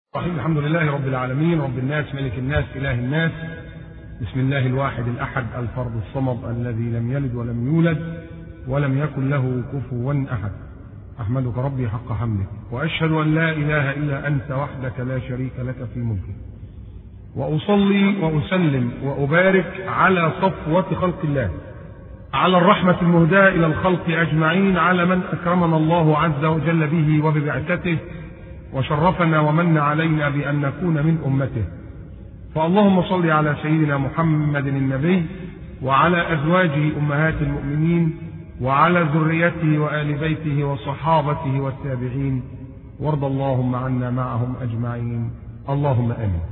الرحيم. الحمد لله رب العالمين، رب الناس، ملك الناس، إله الناس. بسم الله الواحد الأحد الفرد الصمد الذي لم يلد ولم يولد ولم يكن له كفوا أحد. أحمدك ربي حق حمدك، وأشهد أن لا إله إلا أنت وحدك لا شريك لك في ملكك، وأصلي وأسلم وأبارك على صفوة خلق الله، على الرحمة المهداة إلى الخلق أجمعين، على من أكرمنا الله عز وجل به وببعثته، وشرفنا ومن علينا بأن نكون من أمته. فاللهم صل على سيدنا محمد النبي، وعلى أزواجه أمهات المؤمنين، وعلى ذريته وآل بيته وصحابته والتابعين، وارض اللهم عنا معهم أجمعين، اللهم آمين.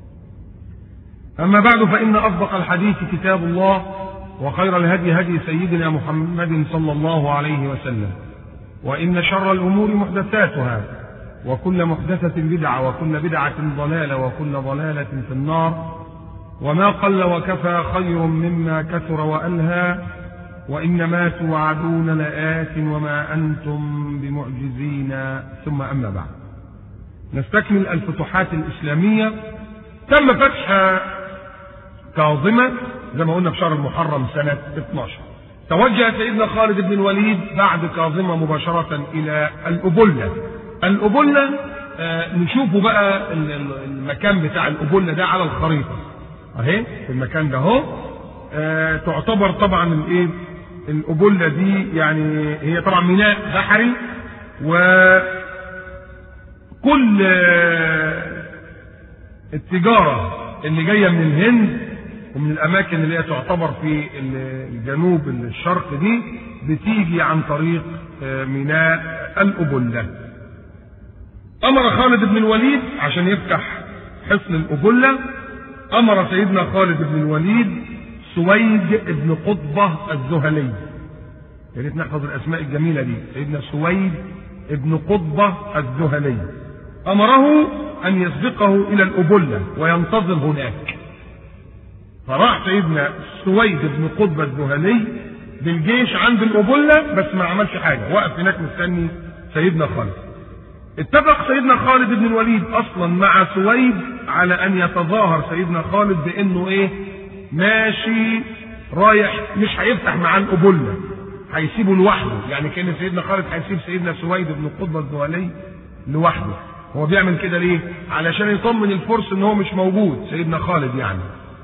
أما بعد، فإن أصدق الحديث كتاب الله، وخير الهدي هدي سيدنا محمد صلى الله عليه وسلم، وإن شر الأمور محدثاتها، وكل محدثة بدعة، وكل بدعة ضلالة، وكل ضلالة في النار. وما قل وكفى خير مما كثر وألهى، وإنما توعدون لآت وما أنتم بمعجزين. ثم أما بعد، نستكمل الفتوحات الإسلامية. تم فتح كاظمة زي ما قلنا في شهر المحرم سنة 12. توجه سيدنا خالد بن الوليد بعد كاظمة مباشرة إلى الأبلة. الأبلة نشوفه بقى المكان بتاع الأبلة ده على الخريطة اهي، في المكان ده اهو. تعتبر طبعا الايه الأبلة دي، يعني هي طبعا ميناء بحري، وكل التجارة اللي جاية من الهند ومن الأماكن اللي هي تعتبر في الجنوب الشرق دي بتيجي عن طريق ميناء الأبلة. أمر خالد بن الوليد عشان يفتح حصن الأبلة، أمر سيدنا خالد بن الوليد سويد بن قطبة الزهلي. يا ريت نحفظ الأسماء الجميلة دي، سيدنا سويد بن قطبة الزهلي. أمره أن يسبقه إلى الأبلة وينتظر هناك. فراح سيدنا سويد بن قطبة الزهلي بالجيش عند الأبلة، بس ما عملش حاجة، وقف هناك مستني سيدنا خالد. اتفق سيدنا خالد بن الوليد اصلا مع سويد على ان يتظاهر سيدنا خالد بانه ايه ماشي رايح، مش هيفتح معاه الأبلة، هيسيبه لوحده. يعني كان سيدنا خالد هيسيب سيدنا سويد بن قطبة الزهلي لوحده. هو بيعمل كده ليه؟ علشان يطمن الفرس ان هو مش موجود سيدنا خالد يعني.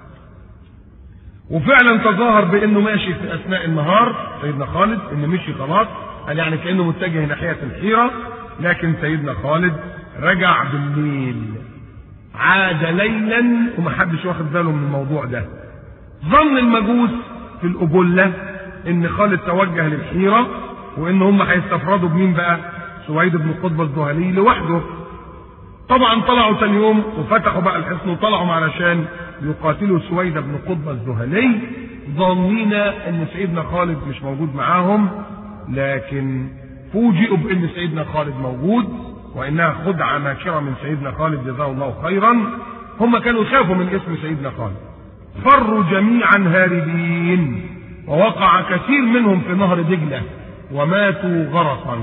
وفعلا تظاهر بانه ماشي في اثناء النهار سيدنا خالد، انه مشي خلاص، قال يعني كانه متجه ناحية الحيرة. لكن سيدنا خالد رجع بالليل، عاد ليلا، ومحدش واخد باله من الموضوع ده. ظن المجوس في الأبلة ان خالد توجه للحيرة، وان هم هيستفردوا بمين بقى؟ سويد بن قطبة الزهلي لوحده. طبعا طلعوا ثاني يوم وفتحوا بقى الحصن وطلعوا علشان يقاتلوا سويد بن قطبة الزهلي، ظنين ان سيدنا خالد مش موجود معاهم. لكن فوجئوا بان سيدنا خالد موجود، وانها خدعه ماكره من سيدنا خالد جزاه الله خيرا. هم كانوا يخافوا من اسم سيدنا خالد، فروا جميعا هاربين، ووقع كثير منهم في نهر دجله وماتوا غرقا.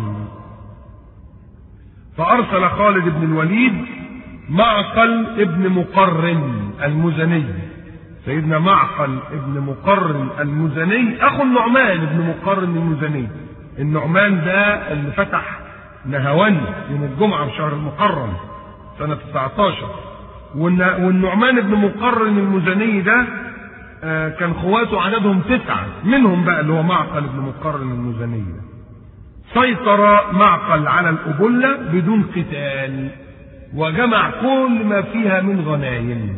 فارسل خالد بن الوليد معقل ابن مقرن المزني، سيدنا معقل ابن مقرن المزني اخو النعمان ابن مقرن المزني. النعمان ده اللي فتح نهاوند يوم الجمعة في شهر المحرم سنة 19. والنعمان ابن مقرن المزني ده كان خواته عددهم 9، منهم بقى اللي هو معقل ابن مقرن المزني ده. سيطر معقل على الأبلة بدون قتال، وجمع كل ما فيها من غنايم.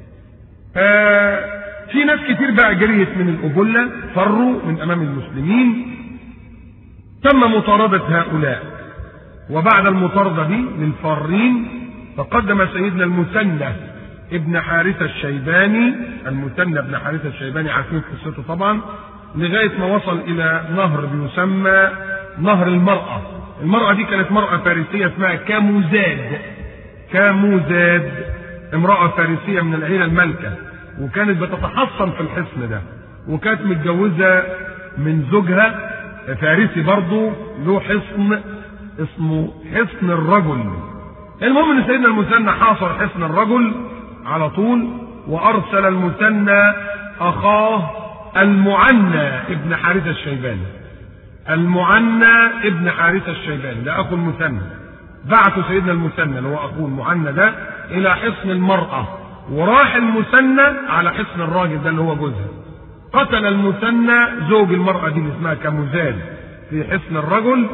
في ناس كتير بقى جريت من الأبلة، فروا من أمام المسلمين. تم مطاردة هؤلاء، وبعد المطاردة دي للفارين فقدم سيدنا المثنى ابن حارثة الشيباني، المثنى ابن حارثة الشيباني عارفين قصته طبعا، لغاية ما وصل إلى نهر بيسمى نهر المرأة. المرأة دي كانت مرأة فارسية اسمها كاموزاد. كاموزاد امرأة فارسية من العيلة الملكة، وكانت بتتحصن في الحصن ده، وكانت متجوزة من زوجها فارسي برضه له حصن اسمه حصن الرجل. المهم ان سيدنا المثنى حاصر حصن الرجل على طول، وارسل المثنى اخاه المعنى ابن حارثة الشيباني. المعنى ابن حارثة الشيباني ده اخو المثنى، بعث سيدنا المثنى اللي هو اخوه المعنى ده الى حصن المرأة، وراح المثنى على حصن الراجل ده اللي هو جوزها. قتل المثنى زوج المرأة دي اللي اسمها كموزان في حصن الرجل.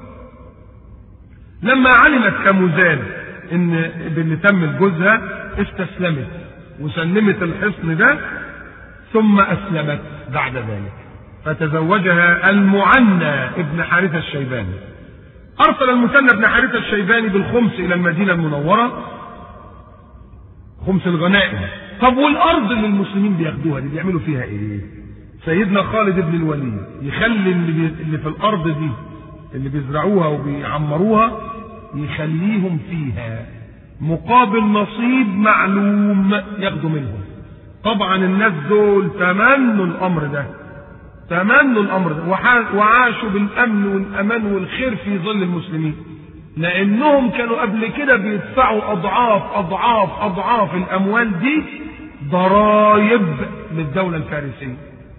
لما علمت كموزان ان باللي تم لجوزها استسلمت وسلمت الحصن ده، ثم اسلمت بعد ذلك، فتزوجها المعنى ابن حارثة الشيباني. ارسل المثنى ابن حارثة الشيباني بالخمس الى المدينة المنورة، خمس الغنائم. طب والارض اللي المسلمين بياخدوها دي بيعملوا فيها ايه؟ سيدنا خالد بن الوليد يخلي اللي في الارض دي اللي بيزرعوها وبيعمروها يخليهم فيها مقابل نصيب معلوم ياخدوا منهم. طبعا الناس دول تمنوا الامر ده، وعاشوا بالامن والامان والخير في ظل المسلمين، لانهم كانوا قبل كده بيدفعوا اضعاف الاموال دي ضرائب للدولة الفارسية،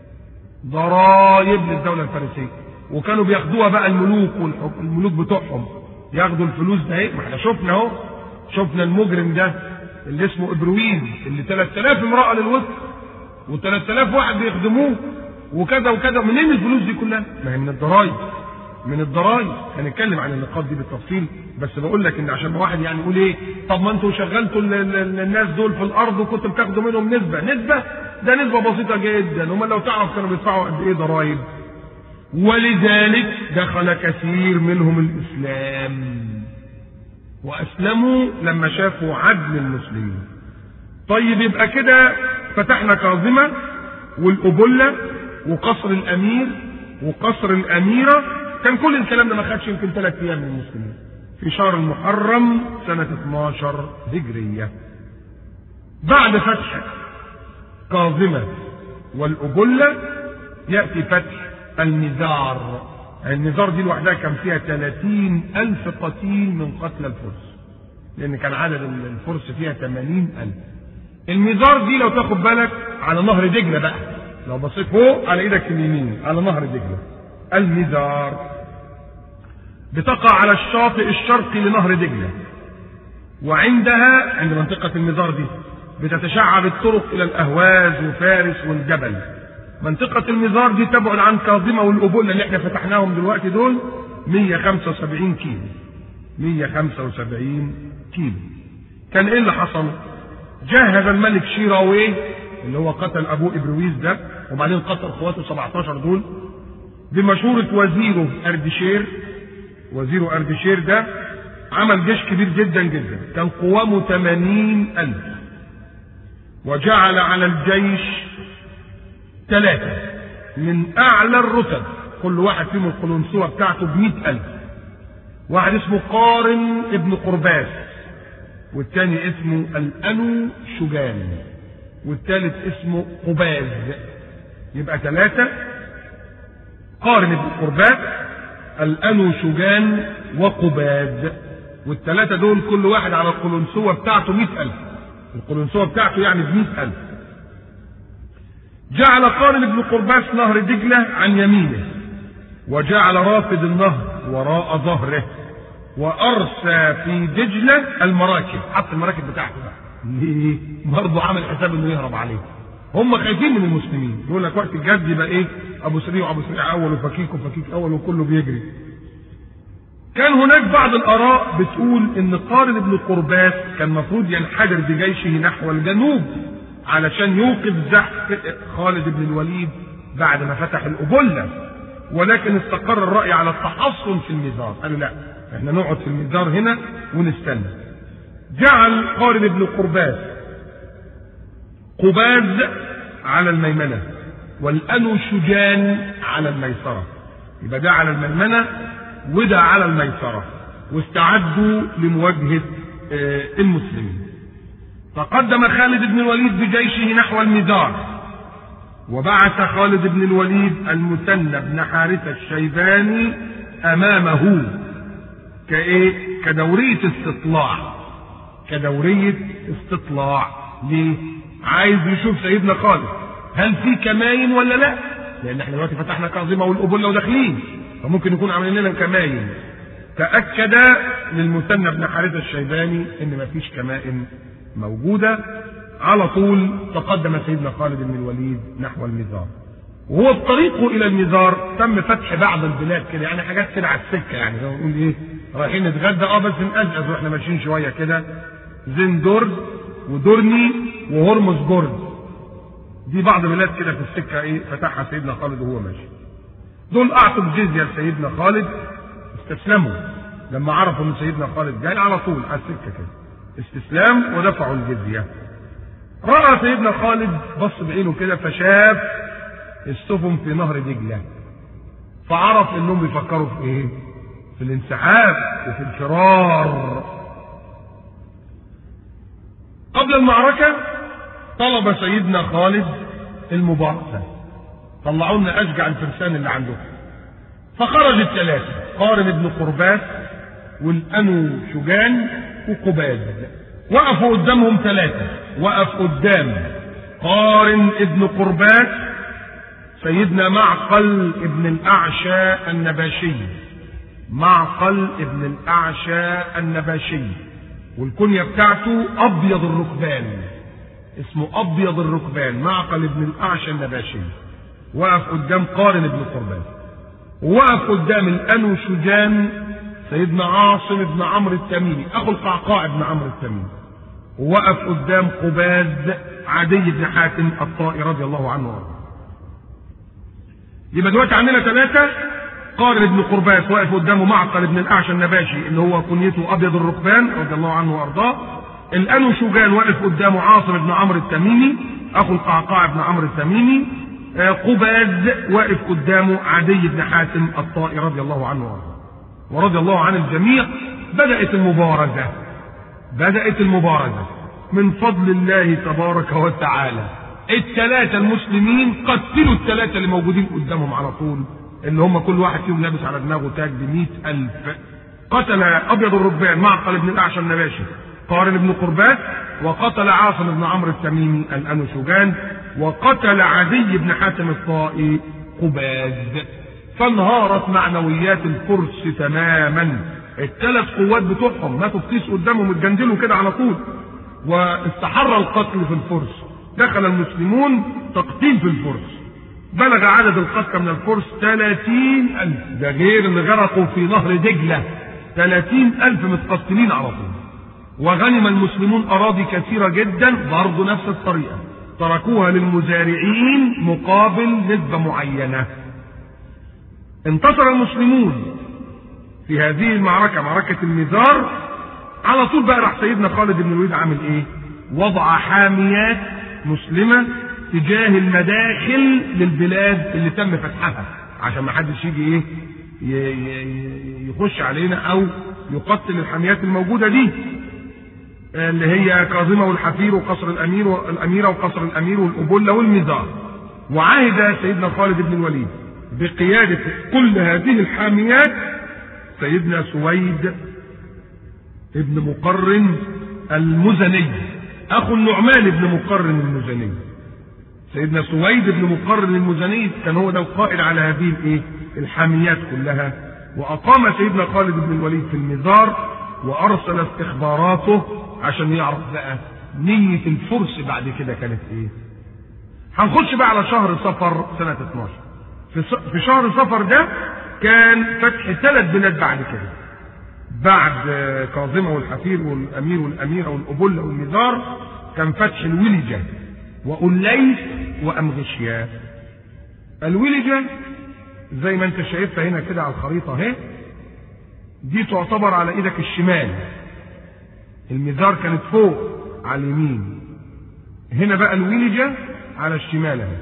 وكانوا بياخدوها بقى الملوك بتوعهم ياخدوا الفلوس ده. ما احنا شفنا اهو، شفنا المجرم ده اللي اسمه ابرويز اللي 3000 امرأة للوسط و3000 واحد بيخدموه وكذا وكذا. منين الفلوس دي كلها؟ ما هي من الضرايب. هنتكلم عن النقاط دي بالتفصيل، بس بقول لك ان عشان واحد يعني يقول ايه، طب ما انتوا شغلتوا الناس دول في الارض وكنتوا بتاخدوا منهم نسبة، ده نسبة بسيطة جدا، هم لو تعرف كانوا بيدفعوا قد ايه ضرايب. ولذلك دخل كثير منهم الاسلام واسلموا لما شافوا عدل المسلمين. طيب يبقى كده فتحنا كاظمة والأبلة وقصر الامير وقصر الاميرة. كان كل الكلام ده ما خدش يمكن 3 ايام من المسلمين في شهر المحرم سنة 12 هجرية. بعد فتح كاظمة والأبلة يأتي فتح المزار. المزار دي لوحدها كان فيها 30,000 قتيل من قتلى الفرس، لأن كان عدد الفرس فيها 80,000. المزار دي لو تاخد بالك على نهر دجلة بقى، لو بصيت فوق على ايدك اليمين على نهر دجلة. المزار بتقع على الشاطئ الشرقي لنهر دجلة، وعندها عند منطقة المزار دي بتتشعب الطرق إلى الأهواز وفارس والجبل. منطقة المزار دي تبعد عن كاظمة والأبلة اللي احنا فتحناهم دلوقتي دول 175 كيلو. 175 كيلو. كان ايه اللي حصل؟ جهز الملك شيراويه اللي هو قتل ابوه ابرويز ده، وبعدين قتل اخواته 17 دول، بمشورة وزيره اردشير ده عمل جيش كبير جدا جدا، كان قوامه 80,000، وجعل على الجيش 3 من اعلى الرتب، كل واحد فيهم القلنسوة بتاعته ب100,000. واحد اسمه قارن ابن قرباس، والتاني اسمه الأنو شجان، والثالث اسمه قباز. يبقى 3: قارن ابن قرباس، الأنو شجان، وقباز. والثلاثة دول كل واحد على القلنسوة بتاعته 100,000. القلنسوة بتاعته يعني ب100,000. جعل قارن ابن قرباس نهر دجلة عن يمينه، وجعل رافد النهر وراء ظهره، وارسى في دجلة المراكب، حط المراكب بتاعته بقى. ليه؟ برضه عمل حساب انه يهرب عليه. هم خايفين من المسلمين، يقول لك وقت الجد يبقى ايه؟ ابو سريع وابو سريع اول وفكيك اول وكله بيجري. كان هناك بعض الاراء بتقول ان قارن ابن قرباس كان المفروض ينحدر بجيشه نحو الجنوب علشان يوقف زحف خالد بن الوليد بعد ما فتح الأبلة، ولكن استقر الرأي على التحصن في المزار. قالوا لا، احنا نقعد في المزار هنا ونستنى. جعل قارن ابن قرباس قباز على الميمنة والأنو شجان على الميسرة. يبقى ده على الميمنة وده على الميسرة، واستعدوا لمواجهة المسلمين. تقدم خالد بن الوليد بجيشه نحو المزار، وبعث خالد بن الوليد المثنى بن حارثة الشيباني أمامه كدورية استطلاع. كدورية استطلاع. ليه؟ عايز يشوف سيدنا خالد هل في كماين ولا لا، لان احنا دلوقتي فتحنا كاظمة والأبلة وداخلين، فممكن يكون عاملين لنا كماين. تأكد للمثنى بن حارثة الشيباني ان مفيش كمائن موجودة. على طول تقدم سيدنا خالد بن الوليد نحو المزار، وهو في طريقه الى المزار تم فتح بعض البلاد كده، يعني حاجات كده على السكه، يعني زي ما بنقول ايه، رايحين نتغدى بس نقزقز واحنا ماشيين شويه كده، زندورد ودورني وهرمزجورد، دي بعض البلاد كده في السكه ايه فتحها سيدنا خالد وهو ماشي. دول اعطوا الجزيه لسيدنا خالد، استسلموا لما عرفوا ان سيدنا خالد جاي على طول على السكه كده، استسلام ودفعوا الجزيه. راى سيدنا خالد بص بعينه كده فشاف السفن في نهر دجله، فعرف انهم بيفكروا في ايه؟ في الانسحاب وفي الفرار. قبل المعركه طلب سيدنا خالد المبارزه، طلعوا لنا اشجع الفرسان اللي عندهم. فخرج الثلاثه، قارن بن قرباس والانو شجان وقباد، وقفوا قدامهم ثلاثه. وقف قدام قارن ابن قرباس سيدنا معقل ابن الأعشى النباشي، معقل ابن الأعشى النباشي، والكنية بتاعته أبيض الركبان، اسمه أبيض الركبان، معقل ابن الأعشى النباشي. وقف قدام قارن ابن قرباس، ووقف قدام الأنو شجان سيدنا عاصم بن عمرو التميمي أخو القعقاع بن عمرو التميمي، ووقف قدام قباد عدي بن حاتم الطائي رضي الله عنه وارضاه. يبقى دلوقتي عندنا ثلاثة. قارن بن قرباس واقف قدامه معقل بن الأعشى النباشي اللي هو كنيته أبيض الركبان رضي الله عنه وارضاه. الأنو شجان واقف قدامه عاصم بن عمرو التميمي أخو القعقاع بن عمرو التميمي. قباد واقف قدامه عدي بن حاتم الطائي رضي الله عنه وارضاه. ورضي الله عن الجميع. بدأت المبارزة من فضل الله تبارك وتعالى. الثلاثة المسلمين قتلوا الثلاثة اللي موجودين قدامهم على طول، اللي هم كل واحد فيهم لابس على دماغه تاج ب100,000. قتل أبيض الركبان معقل بن الأعشى النباشي قارن بن قرباس، وقتل عاصم بن عمرو التميمي الأنو شجان، وقتل عدي بن حاتم الطائي قباد. فانهارت معنويات الفرس تماما. الثلاث قوات بتوعهم ماتوا في كيس قدامهم اتجندلوا كده على طول، واستحر القتل في الفرس. دخل المسلمون تقتيل في الفرس، بلغ عدد القتلى من الفرس 30,000، ده غير اللي غرقوا في نهر دجله 30,000 متقتلين على طول. وغنم المسلمون اراضي كثيره جدا برضه نفس الطريقه، تركوها للمزارعين مقابل نسبه معينه. انتصر المسلمون في هذه المعركة، معركة المزار. على طول بقى راح سيدنا خالد بن الوليد عامل ايه؟ وضع حاميات مسلمة تجاه المداخل للبلاد اللي تم فتحها، عشان ما حدش يجي ايه يخش علينا او يقتل الحاميات الموجودة دي، اللي هي كاظمة والحفير وقصر الامير والاميرة وقصر الامير والأبلة والمزار. وعهد سيدنا خالد بن الوليد بقيادة كل هذه الحاميات سيدنا سويد ابن مقرن المزني اخو النعمان بن مقرن المزني. سيدنا سويد ابن مقرن المزني كان هو ده القائد على هذه الايه الحاميات كلها. واقام سيدنا خالد بن الوليد في المزار، وارسل استخباراته عشان يعرف بقى نية الفرس بعد كده كانت ايه. هنخش بقى على شهر صفر سنة 12. في شهر صفر ده كان فتح 3 بلاد بعد كده، بعد كاظمة والحفير والامير والاميرة والأبلة والمزار، كان فتح الولجة وأوليس وأمغشيا. الولجة زي ما انت شايفها هنا كده على الخريطة اهي، دي تعتبر على ايدك الشمال. المزار كانت فوق على اليمين، هنا بقى الولجة على الشمال اهي.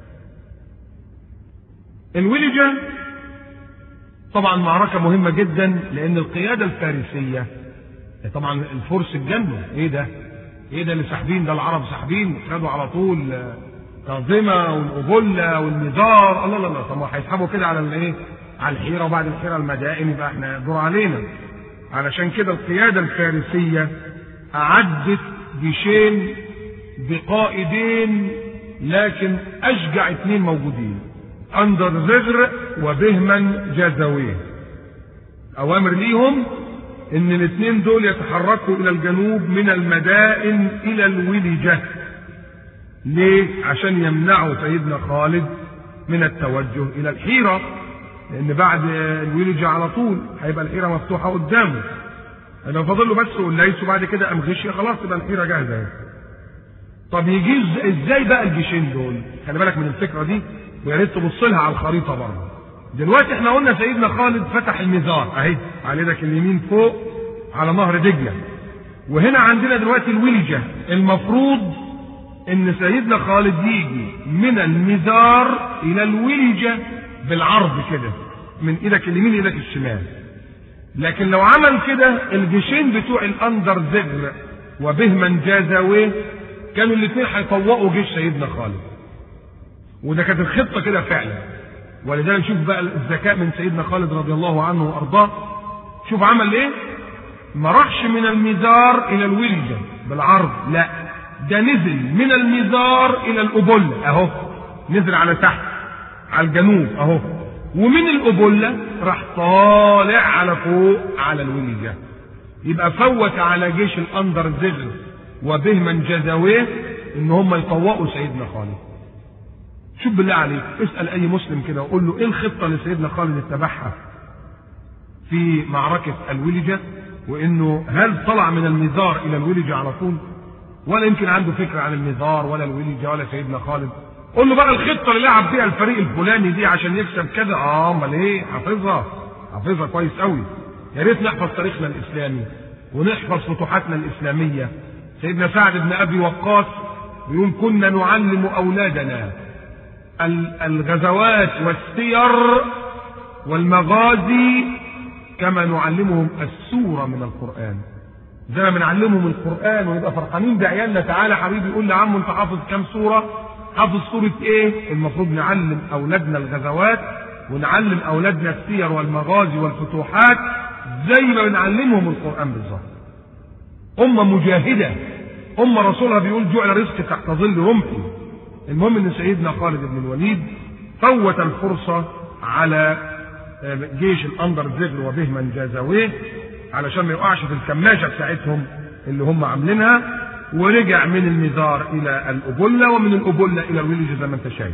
الولجة طبعا معركة مهمة جدا، لان القيادة الفارسية طبعا الفرس اتجنوا، ايه ده اللي ساحبين ده، العرب ساحبين خدوا على طول كاظمة والأبلة والمزار، الله لا طب هيسحبوا كده على الايه على الحيرة، وبعد الحيرة المدائن، يبقى احنا دور علينا. علشان كده القيادة الفارسية أعدت جيشين بقائدين لكن أشجع اثنين موجودين، أندرزغر وبهمن جازويه. أوامر ليهم إن الاثنين دول يتحركوا إلى الجنوب من المدائن إلى الولجة. ليه؟ عشان يمنعوا سيدنا خالد من التوجه إلى الحيرة، لأن بعد الولجة على طول هيبقى الحيرة مفتوحة قدامه. لو فاضل له بس قليس وبعد كده قام غشي، خلاص تبقى الحيرة جاهزة. طب يجي ازاي بقى الجيشين دول؟ خلي بالك من الفكرة دي ويا ريت تبص لها على الخريطة برضه. دلوقتي احنا قلنا سيدنا خالد فتح المزار اهي على يدك اليمين فوق على نهر دجلة، وهنا عندنا دلوقتي الولجة. المفروض ان سيدنا خالد يجي من المزار الى الولجة بالعرض كده من ايدك اليمين لايدك الشمال، لكن لو عمل كده الجيشين بتوع الاندرزغر وبهمن جازويه كانوا الاثنين هيطوقوا جيش سيدنا خالد، وده كانت الخطه كده فعلا. ولذلك نشوف بقى الذكاء من سيدنا خالد رضي الله عنه وارضاه. شوف عمل ايه؟ ما راحش من المزار الى الولجة بالعرض، لا ده نزل من المزار الى الأبلة اهو، نزل على تحت على الجنوب اهو، ومن الأبلة راح طالع على فوق على الولجة. يبقى فوت على جيش الاندرزغر وبهمن جازويه ان هم يطوقوا سيدنا خالد. شوف بالله عليك اسأل اي مسلم كده وقول له ايه الخطة اللي سيدنا خالد اتبعها في معركة الولجة، وانه هل طلع من المزار الى الولجة على طول، ولا يمكن عنده فكرة عن المزار ولا الولجة ولا سيدنا خالد. قول له بقى الخطة اللي لعب فيها الفريق الفلاني دي عشان يكسب كذا. امال ايه؟ حافظها كويس قوي. يا ريت نحفظ تاريخنا الاسلامي ونحفظ فتوحاتنا الاسلامية. سيدنا سعد بن ابي وقاص بيقول كنا نعلم اولادنا الغزوات والسير والمغازي كما نعلمهم السورة من القرآن. زي ما بنعلمهم القرآن ونبقى فرحانين بعيالنا، تعالى حبيبي يقول لي عمو انت حافظ كام سورة؟ حافظ سورة ايه؟ المفروض نعلم اولادنا الغزوات ونعلم اولادنا السير والمغازي والفتوحات زي ما بنعلمهم القرآن بالظبط. أمة مجاهدة، أمة رسولها بيقول جعل رزق تحت ظل رمحي. المهم ان سيدنا خالد بن الوليد فوت الفرصة على جيش الاندرزغر وبهمن جازويه علشان ما يقعش في الكماشة بتاعتهم اللي هم عاملينها، ورجع من المزار الى الأبلة ومن الأبلة الى الولجة زي ما انت شايف.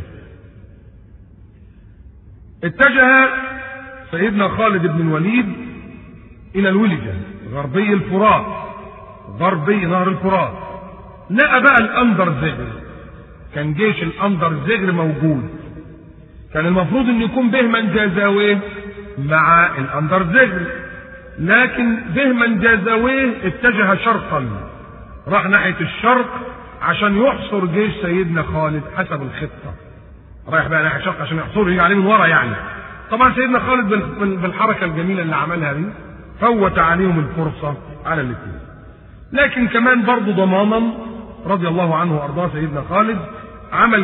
اتجه سيدنا خالد بن الوليد الى الولجة غربي الفرات، غربي نهر الفرات. لقى بقى الاندرزغر، كان جيش الاندرزغر موجود، كان المفروض ان يكون بهمن جازويه مع الاندرزغر، لكن بهمن جازويه اتجه شرقا، راح ناحية الشرق عشان يحصر جيش سيدنا خالد حسب الخطة. رايح بقى ناحية الشرق عشان يحصره، يجي عليه من ورا يعني. طبعا سيدنا خالد بالحركة الجميلة اللي عملها دي فوت عليهم الفرصة على الاثنين. لكن كمان برضه ضمانا رضي الله عنه وارضاه سيدنا خالد عمل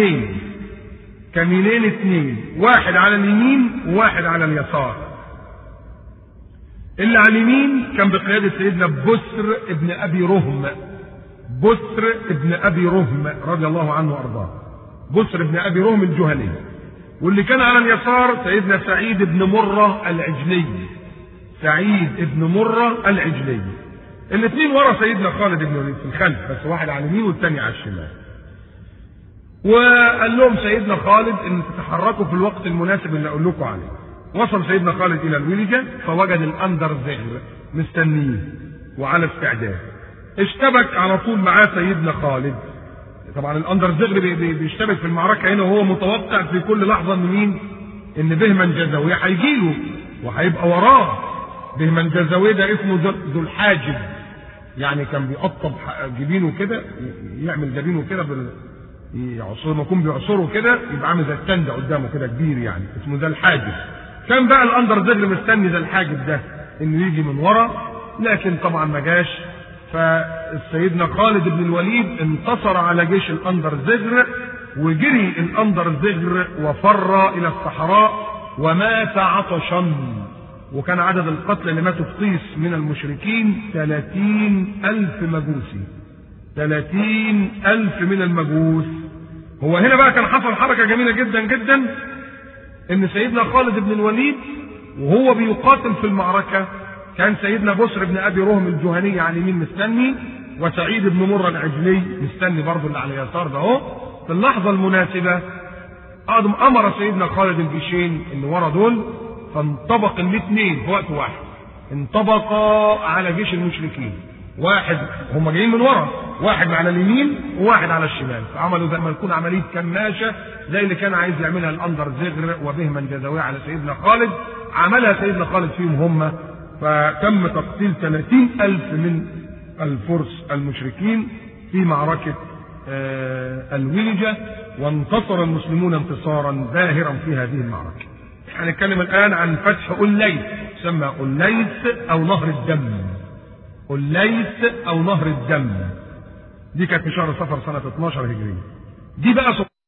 كمينين اثنين، واحد على اليمين وواحد على اليسار. اللي على اليمين كان بقيادة سيدنا بسر ابن ابي رهم، بسر ابن ابي رهم رضي الله عنه وارضاه، بسر ابن ابي رهم الجهني. واللي كان على اليسار سيدنا سعيد ابن مرة العجلي، سعيد ابن مرة العجلي. الاثنين ورا سيدنا خالد بن الوليد في الخلف، بس واحد على اليمين والثاني على الشمال. وقال لهم سيدنا خالد ان تتحركوا في الوقت المناسب اللي اقول لكم عليه. وصل سيدنا خالد الى الولجة فوجد الاندرزغر مستنيه وعلى استعداد. اشتبك على طول معاه سيدنا خالد. طبعا الاندرزغر بيشتبك في المعركة هنا وهو متوقع في كل لحظة ان مين؟ ان بهمن جازويه هيجيله وهيبقى وراه. بهمن جازويه ده اسمه ذو الحاجب، يعني كان بيقطب جبينه كده، يعمل جبينه كده يعصر، ما يكون بيعصره كده يبقى عامل زي التندة قدامه كده كبير، يعني اسمه ذا الحاجب. كان بقى الاندرزغر مستني ذا الحاجب ده انه يجي من ورا، لكن طبعا ما جاش. فسيدنا خالد بن الوليد انتصر على جيش الاندرزغر، وجري الاندرزغر وفر الى الصحراء ومات عطشا. وكان عدد القتلى اللي ماتوا في طيس من المشركين 30,000 مجوسي. 30,000 من المجوس. هو هنا بقى كان حصل حركة جميلة جدا جدا، ان سيدنا خالد بن الوليد وهو بيقاتل في المعركة كان سيدنا بسر بن ابي رهم الجهني على اليمين مستني، وسعيد بن مرة العجلي مستني برضه اللي على اليسار ده اهو. في اللحظة المناسبة امر سيدنا خالد الجيشين اللي ورا دول، فانطبق الاثنين في وقت واحد، انطبقا على جيش المشركين. واحد هم جايين من ورا، واحد على اليمين وواحد على الشمال، فعملوا زي ما تكون عمليه كماشه زي اللي كان عايز يعملها الاندر زغر وبهما جزاويه على سيدنا خالد، عملها سيدنا خالد فيهم هم، فتم تقتيل 30,000 من الفرس المشركين في معركه الولجه، وانتصر المسلمون انتصارا باهرا في هذه المعركه. هنتكلم الان عن فتح أليس، يسمى أليس او نهر الدم. أليس او نهر الدم دي كانت في شهر صفر سنه 12 هجريه. دي بقى